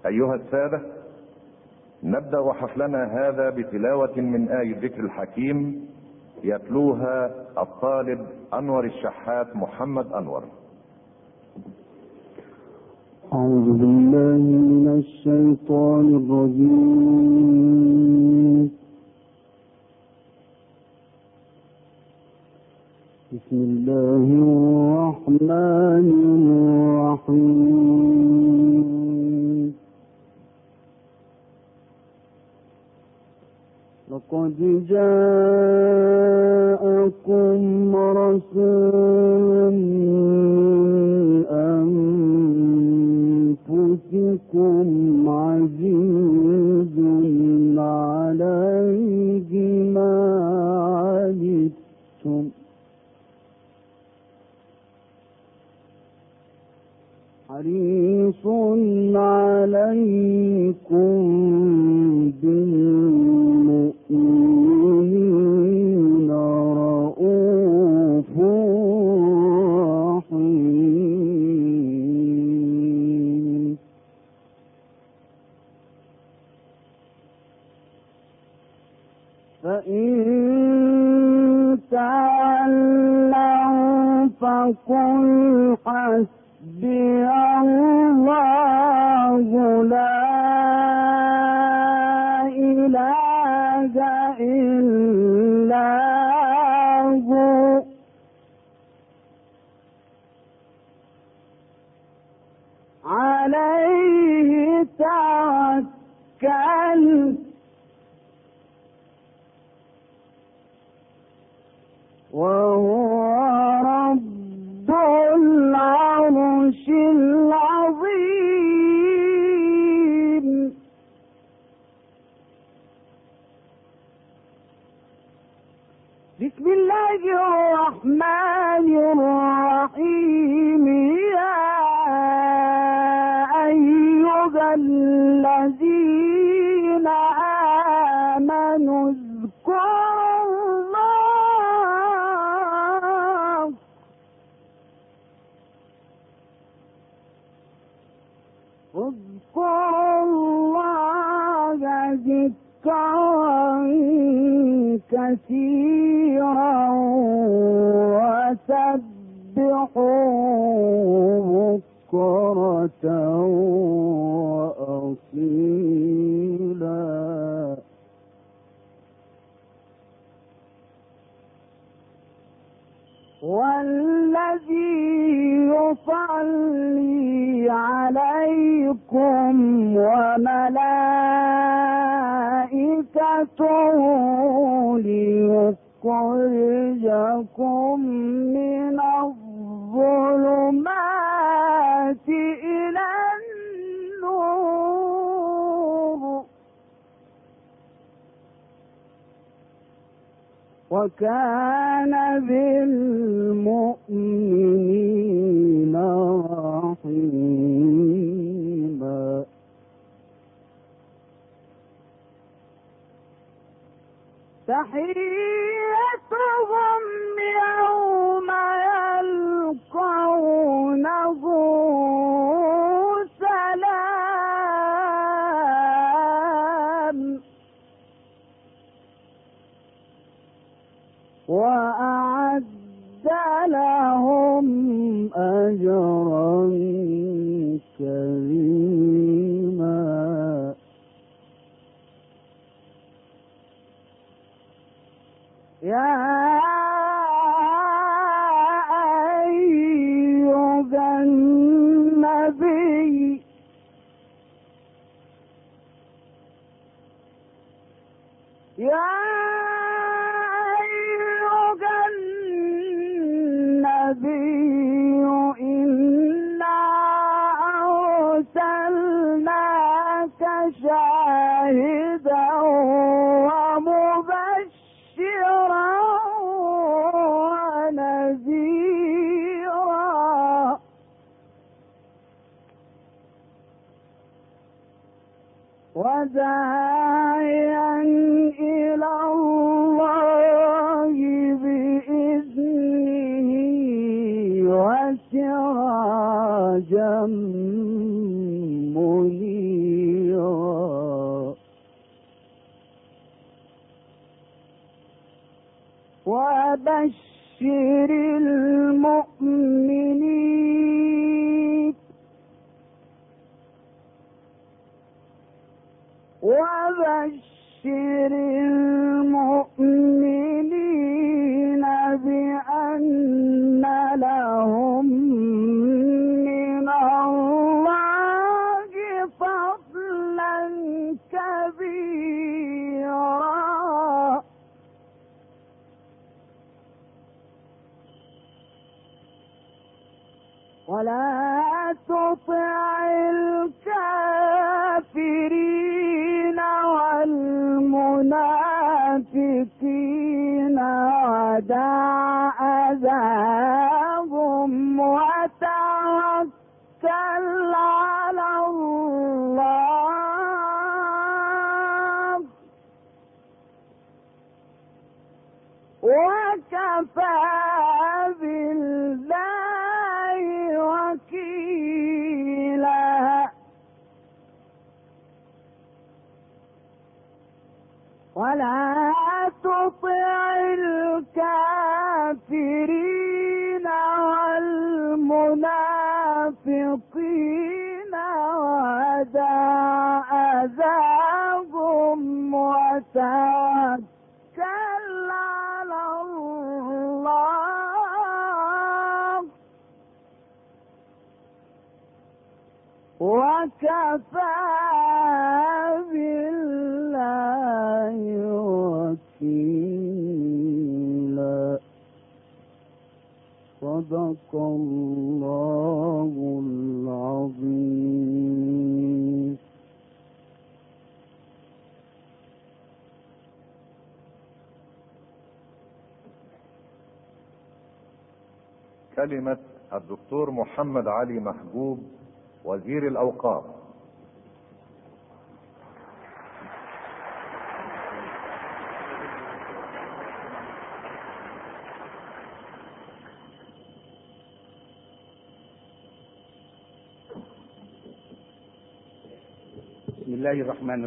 أيها السادة، نبدأ حفلنا هذا بتلاوة من آية الذكر الحكيم يتلوها الطالب أنور الشحات محمد أنور. أعوذ بالله من الشيطان الرجيم. بسم الله الرحمن الرحيم. لقد جاءكم رسول من أنفسكم عزيز عليه ما عنتم حريص عليكم بالمؤمنين رءوف رحيم. فإن تولوا فقل حسبي الله لا إله إلا هو عليه توكلت وهو رب العرش العظيم. بسم الله الرحمن الرحيم. يا أيها الذين آمنوا اذكروا الله ذكرا كثيرا وسبحوه بكرة وأصيلا. والذي يصلي عليكم وملائكته ليخرجكم من الظلمات إلى النور وكان بالمؤمنين رحيما. تحيتهم يوم يلقونه سلام وأعد لهم أجرا كريما. يا أيها النبي إنا أرسلناك شاهدا ومبشرا ونذيرا وداعيا إلى الله بإذنه وسراجا منيرا. وبشر المؤمنين بأن لهم من الله فضلا كبيرا ولا تطع الكافرين والمنافقين ودع أذاهم وتوكل على الله وكفى بالله وكيلا ولا تطع الكافرين والمنافقين ودع أذاهم وتوكل على الله وكفى بالله وكيلا صدق الله العظيم. كلمة الدكتور محمد علي محجوب وزير الأوقاف. بسم الله الرحمن